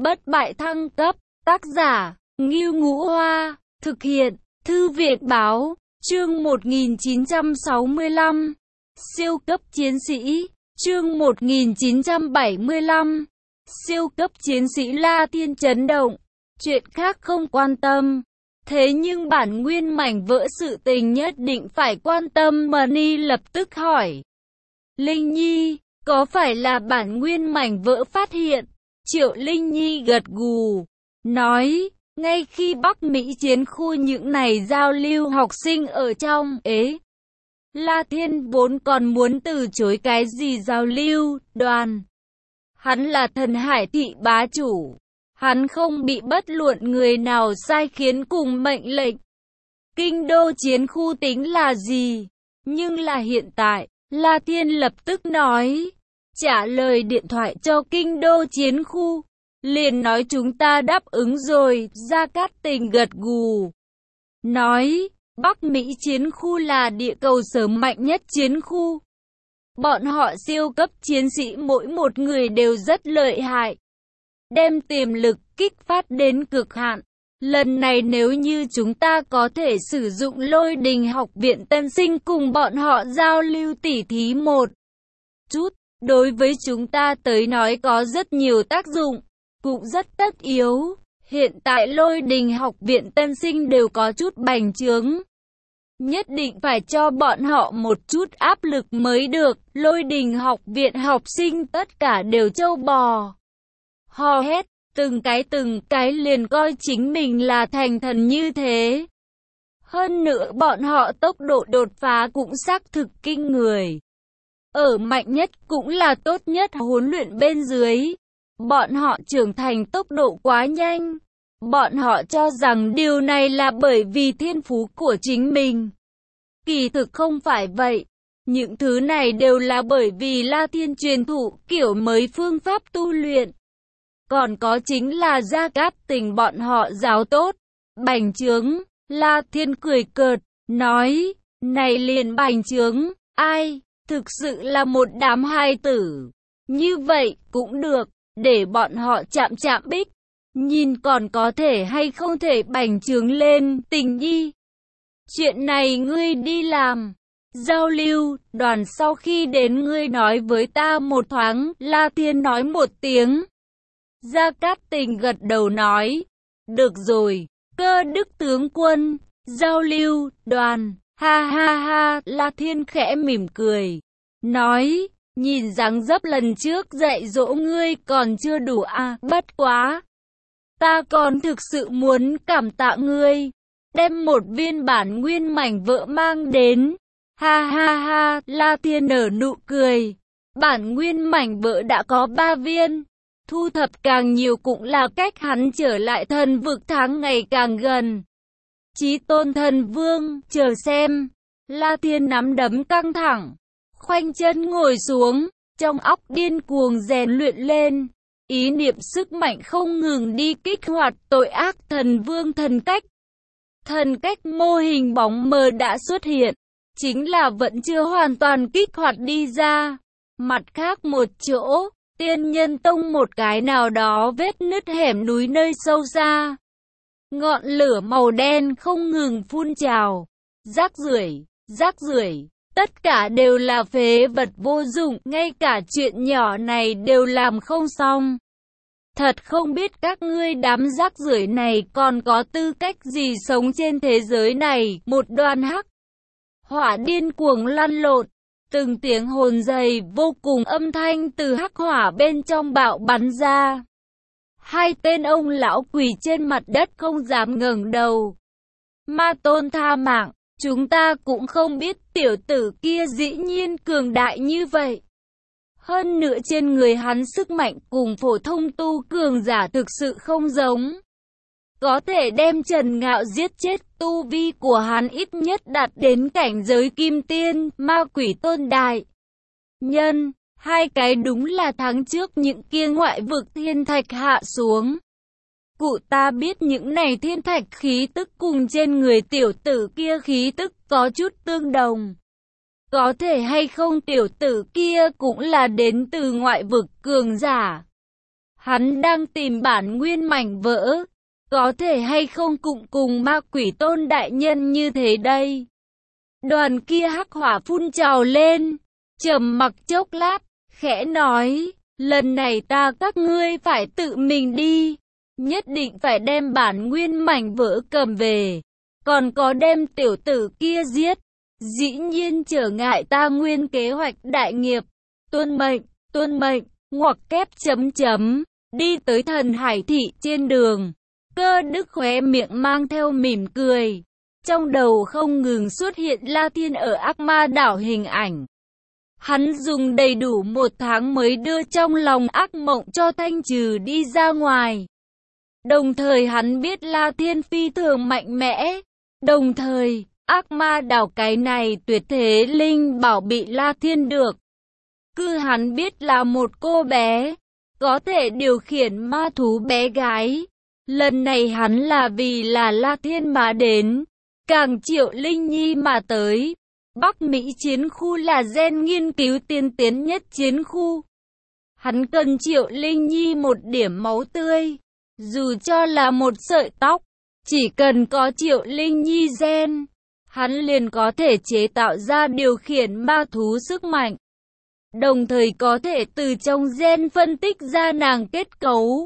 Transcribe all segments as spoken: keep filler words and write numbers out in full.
Bất bại thăng cấp, tác giả, Ngưu Ngũ Hoa, thực hiện, Thư viện Báo, chương một nghìn chín trăm sáu mươi lăm, siêu cấp chiến sĩ, chương một nghìn chín trăm bảy mươi lăm, siêu cấp chiến sĩ La Thiên chấn động, chuyện khác không quan tâm. Thế nhưng bản nguyên mảnh vỡ sự tình nhất định phải quan tâm. Mani lập tức hỏi. Linh Nhi, có phải là bản nguyên mảnh vỡ phát hiện? Triệu Linh Nhi gật gù, nói, ngay khi Bắc Mỹ chiến khu những này giao lưu học sinh ở trong, ế. La Thiên vốn còn muốn từ chối cái gì giao lưu, đoàn. Hắn là thần hải thị bá chủ. Hắn không bị bất luận người nào sai khiến cùng mệnh lệnh. Kinh đô chiến khu tính là gì? Nhưng là hiện tại, La Thiên lập tức nói, trả lời điện thoại cho kinh đô chiến khu. Liền nói chúng ta đáp ứng rồi. Gia Cát Tình gật gù, nói, Bắc Mỹ chiến khu là địa cầu sớm mạnh nhất chiến khu. Bọn họ siêu cấp chiến sĩ mỗi một người đều rất lợi hại. Đem tiềm lực kích phát đến cực hạn. Lần này nếu như chúng ta có thể sử dụng Lôi Đình học viện tân sinh cùng bọn họ giao lưu tỉ thí một chút, đối với chúng ta tới nói có rất nhiều tác dụng, cũng rất tất yếu. Hiện tại Lôi Đình học viện tân sinh đều có chút bành trướng. Nhất định phải cho bọn họ một chút áp lực mới được. Lôi Đình học viện học sinh tất cả đều trâu bò. Hò hét, từng cái từng cái liền coi chính mình là thành thần như thế. Hơn nữa bọn họ tốc độ đột phá cũng xác thực kinh người. Ở mạnh nhất cũng là tốt nhất huấn luyện bên dưới. Bọn họ trưởng thành tốc độ quá nhanh. Bọn họ cho rằng điều này là bởi vì thiên phú của chính mình. Kỳ thực không phải vậy. Những thứ này đều là bởi vì La Thiên truyền thụ kiểu mới phương pháp tu luyện. Còn có chính là Gia Cát Tình bọn họ giáo tốt. Bành trướng, La Thiên cười cợt, nói, này liền bành trướng, ai, thực sự là một đám hai tử. Như vậy cũng được, để bọn họ chạm chạm bích. Nhìn còn có thể hay không thể bành trướng lên. Tình Nhi, chuyện này ngươi đi làm. Giao lưu, đoàn sau khi đến ngươi nói với ta một thoáng. La Thiên nói một tiếng. Gia Cát Tình gật đầu nói, được rồi, Cơ Đức tướng quân, giao lưu, đoàn, ha ha ha. La Thiên khẽ mỉm cười, nói, nhìn dáng dấp lần trước dạy dỗ ngươi còn chưa đủ à, bất quá. Ta còn thực sự muốn cảm tạ ngươi, đem một viên bản nguyên mảnh vỡ mang đến, ha ha ha. La Thiên nở nụ cười, bản nguyên mảnh vỡ đã có ba viên. Thu thập càng nhiều cũng là cách hắn trở lại thần vực tháng ngày càng gần. Chí tôn thần vương, chờ xem. La Thiên nắm đấm căng thẳng, khoanh chân ngồi xuống, trong óc điên cuồng rèn luyện lên. Ý niệm sức mạnh không ngừng đi kích hoạt tội ác thần vương thần cách. Thần cách mô hình bóng mờ đã xuất hiện, chính là vẫn chưa hoàn toàn kích hoạt đi ra. Mặt khác một chỗ, Tiên Nhân Tông một cái nào đó vết nứt hẻm núi nơi sâu xa. Ngọn lửa màu đen không ngừng phun trào. Rác rưởi, rác rưởi, tất cả đều là phế vật vô dụng, ngay cả chuyện nhỏ này đều làm không xong. Thật không biết các ngươi đám rác rưởi này còn có tư cách gì sống trên thế giới này. Một đoàn hắc hỏa điên cuồng lăn lộn. Từng tiếng hồn dày vô cùng âm thanh từ hắc hỏa bên trong bạo bắn ra. Hai tên ông lão quỳ trên mặt đất không dám ngẩng đầu. Ma Tôn tha mạng, chúng ta cũng không biết tiểu tử kia dĩ nhiên cường đại như vậy. Hơn nữa trên người hắn sức mạnh cùng phổ thông tu cường giả thực sự không giống. Có thể đem Trần Ngạo giết chết, tu vi của hắn ít nhất đạt đến cảnh giới kim tiên, ma quỷ tôn đại nhân. Hai cái đúng là tháng trước những kia ngoại vực thiên thạch hạ xuống. Cụ ta biết những này thiên thạch khí tức cùng trên người tiểu tử kia khí tức có chút tương đồng. Có thể hay không tiểu tử kia cũng là đến từ ngoại vực cường giả. Hắn đang tìm bản nguyên mảnh vỡ. Có thể hay không cùng cùng ma quỷ tôn đại nhân như thế đây? Đoàn kia hắc hỏa phun trào lên, trầm mặc chốc lát, khẽ nói, lần này ta các ngươi phải tự mình đi, nhất định phải đem bản nguyên mảnh vỡ cầm về, còn có đem tiểu tử kia giết, dĩ nhiên trở ngại ta nguyên kế hoạch đại nghiệp, tuân mệnh, tuân mệnh, ngoặc kép chấm chấm, đi tới Thần Hải Thị trên đường. Cơ Đức khóe miệng mang theo mỉm cười, trong đầu không ngừng xuất hiện La Thiên ở Ác Ma Đảo hình ảnh. Hắn dùng đầy đủ một tháng mới đưa trong lòng ác mộng cho thanh trừ đi ra ngoài. Đồng thời hắn biết La Thiên phi thường mạnh mẽ. Đồng thời, Ác Ma Đảo cái này tuyệt thế linh bảo bị La Thiên được. Cứ hắn biết là một cô bé, có thể điều khiển ma thú bé gái. Lần này hắn là vì là La Thiên mà đến, càng Triệu Linh Nhi mà tới. Bắc Mỹ chiến khu là gen nghiên cứu tiên tiến nhất chiến khu. Hắn cần Triệu Linh Nhi một điểm máu tươi, dù cho là một sợi tóc, chỉ cần có Triệu Linh Nhi gen, hắn liền có thể chế tạo ra điều khiển ma thú sức mạnh. Đồng thời có thể từ trong gen phân tích ra nàng kết cấu.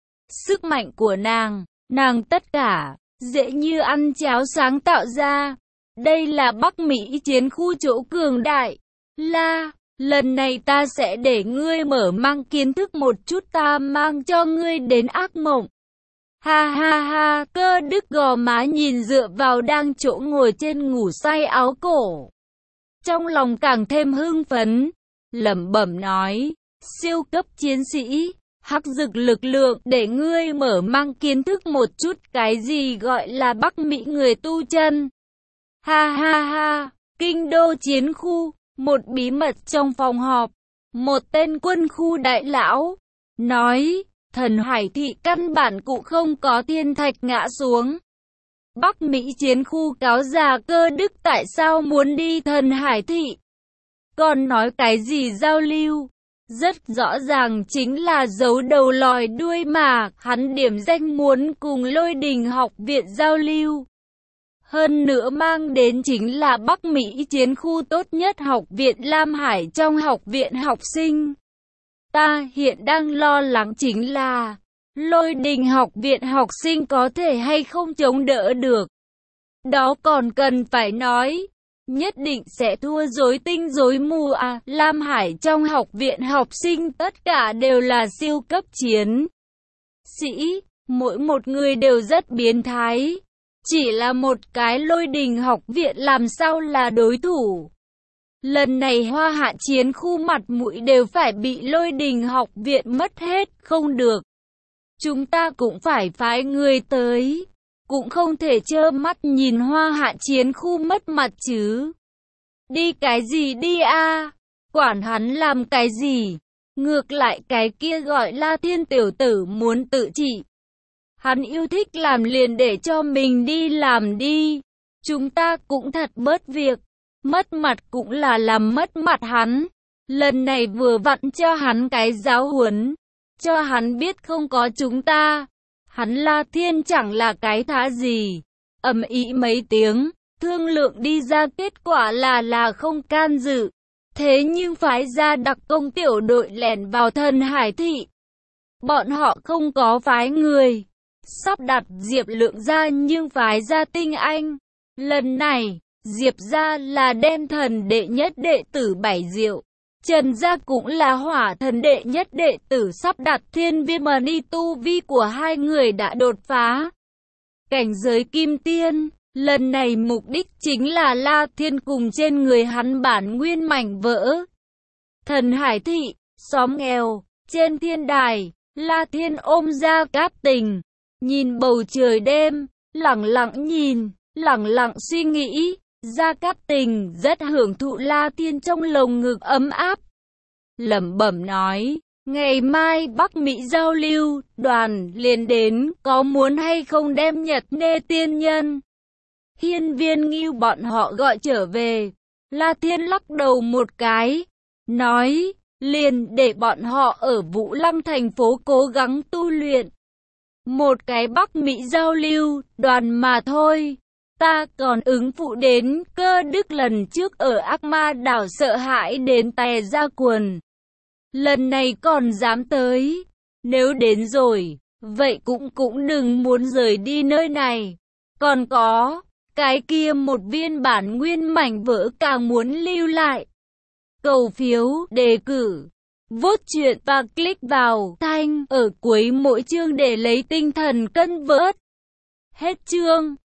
Sức mạnh của nàng, nàng tất cả, dễ như ăn cháo sáng tạo ra. Đây là Bắc Mỹ chiến khu chỗ cường đại. La, lần này ta sẽ để ngươi mở mang kiến thức một chút ta mang cho ngươi đến ác mộng. Ha ha ha, Cơ Đức gò má nhìn dựa vào đang chỗ ngồi trên ngủ say áo cổ. Trong lòng càng thêm hưng phấn, lẩm bẩm nói, siêu cấp chiến sĩ, hắc dực lực lượng để ngươi mở mang kiến thức một chút cái gì gọi là Bắc Mỹ người tu chân. Ha ha ha, kinh đô chiến khu, một bí mật trong phòng họp, một tên quân khu đại lão, nói, Thần Hải Thị căn bản cũng không có thiên thạch ngã xuống. Bắc Mỹ chiến khu cáo già Cơ Đức tại sao muốn đi Thần Hải Thị? Còn nói cái gì giao lưu? Rất rõ ràng chính là giấu đầu lòi đuôi mà, hắn điểm danh muốn cùng Lôi Đình học viện giao lưu. Hơn nữa mang đến chính là Bắc Mỹ chiến khu tốt nhất học viện Lam Hải trong học viện học sinh. Ta hiện đang lo lắng chính là, Lôi Đình học viện học sinh có thể hay không chống đỡ được. Đó còn cần phải nói, nhất định sẽ thua rối tinh rối mù à. Lam Hải trong học viện học sinh tất cả đều là siêu cấp chiến sĩ, mỗi một người đều rất biến thái. Chỉ là một cái Lôi Đình học viện làm sao là đối thủ. Lần này Hoa Hạ chiến khu mặt mũi đều phải bị Lôi Đình học viện mất hết, không được. Chúng ta cũng phải phái người tới, cũng không thể trơ mắt nhìn Hoa Hạ chiến khu mất mặt chứ. Đi cái gì đi a? À? Quản hắn làm cái gì? Ngược lại cái kia gọi La Thiên tiểu tử muốn tự trị. Hắn yêu thích làm liền để cho mình đi làm đi. Chúng ta cũng thật bớt việc. Mất mặt cũng là làm mất mặt hắn. Lần này vừa vặn cho hắn cái giáo huấn. Cho hắn biết không có chúng ta. Hắn La Thiên chẳng là cái thá gì. Ầm ĩ mấy tiếng. Thương lượng đi ra kết quả là là không can dự. Thế nhưng phái ra đặc công tiểu đội lẻn vào Thần Hải Thị. Bọn họ không có phái người. Sắp đặt Diệp Lượng ra nhưng phái ra Tinh Anh. Lần này, Diệp ra là đem thần đệ nhất đệ tử Bảy Diệu. Trần gia cũng là hỏa thần đệ nhất đệ tử sắp đặt Thiên Viêm Mani tu vi của hai người đã đột phá cảnh giới kim tiên. Lần này mục đích chính là La Thiên cùng trên người hắn bản nguyên mảnh vỡ. Thần Hải Thị, xóm nghèo, trên thiên đài, La Thiên ôm Gia Cát Tình. Nhìn bầu trời đêm, lặng lặng nhìn, lặng lặng suy nghĩ, Gia Cát Tình rất hưởng thụ La Thiên trong lồng ngực ấm áp. Lẩm bẩm nói, ngày mai Bắc Mỹ giao lưu, đoàn liền đến, có muốn hay không đem Nhật Nê tiên nhân, Hiên Viên Ngưu bọn họ gọi trở về. La Thiên lắc đầu một cái, nói, liền để bọn họ ở Vũ Lăng thành phố cố gắng tu luyện. Một cái Bắc Mỹ giao lưu đoàn mà thôi. Ta còn ứng phụ đến Cơ Đức lần trước ở Ác Ma đảo sợ hãi đến tè ra quần. Lần này còn dám tới. Nếu đến rồi, vậy cũng cũng đừng muốn rời đi nơi này. Còn có, cái kia một viên bản nguyên mảnh vỡ càng muốn lưu lại. Cầu phiếu, đề cử, vote chuyện và click vào thanh ở cuối mỗi chương để lấy tinh thần cân vớt. Hết chương.